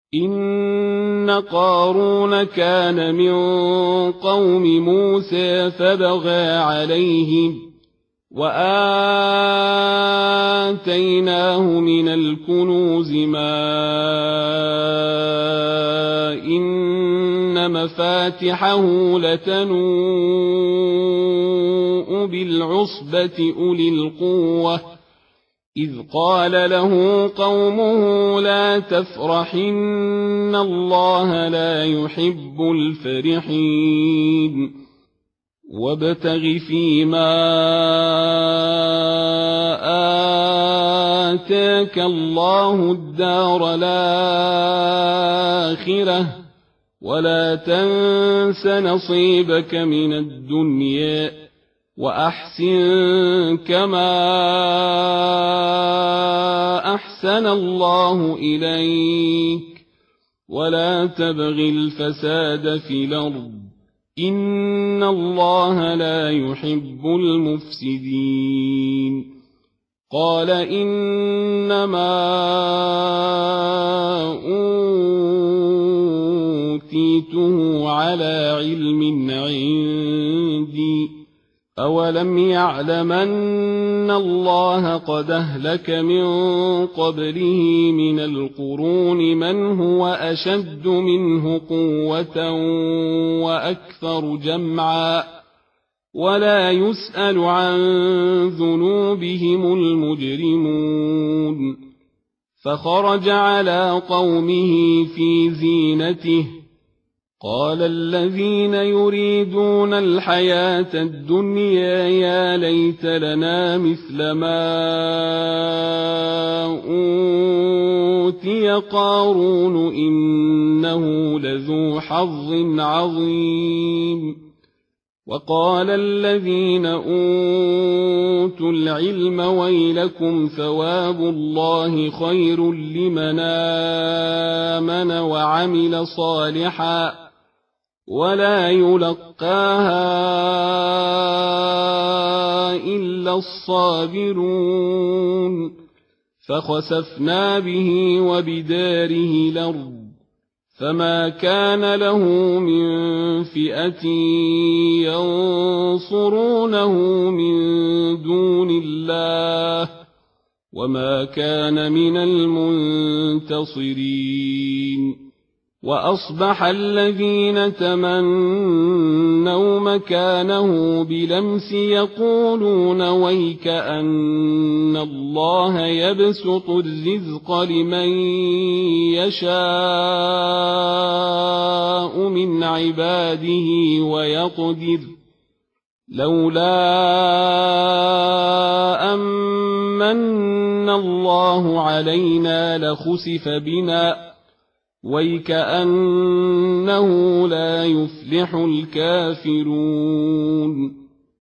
إن قارون كان من قوم موسى فبغى عليهم وآتيناه من الكنوز ما إن مفاتحه لتنوء بالعصبة أولي القوة إذ قال له قومه لا تفرح إن الله لا يحب الفرحين وابتغ فيما آتاك الله الدار الآخرة ولا تنس نصيبك من الدنيا وأحسن كما أحسن الله إليك ولا تبغ الفساد في الأرض إن الله لا يحب المفسدين قال إنما أوتيته على علم عندي أولم يعلم أن الله قد أهلك من قبله من القرون من هو أشد منه قوة وأكثر جمعا ولا يسأل عن ذنوبهم المجرمون فخرج على قومه في زينته قال الذين يريدون الحياة الدنيا يا ليت لنا مثل ما أوتي قارون إنه لذو حظ عظيم وقال الذين أوتوا العلم ويلكم ثواب الله خير لمن آمن وعمل صالحا ولا يلقاها إلا الصابرون فخسفنا به وبداره الأرض فما كان له من فئة ينصرونه من دون الله وما كان من المنتصرين وأصبح الذين تمنوا مكانه بلمس يقولون ويك أن الله يبسط الرزق لمن يشاء من عباده ويقدر لولا أمن الله علينا لخسف بنا ويكأنه لا يفلح الكافرون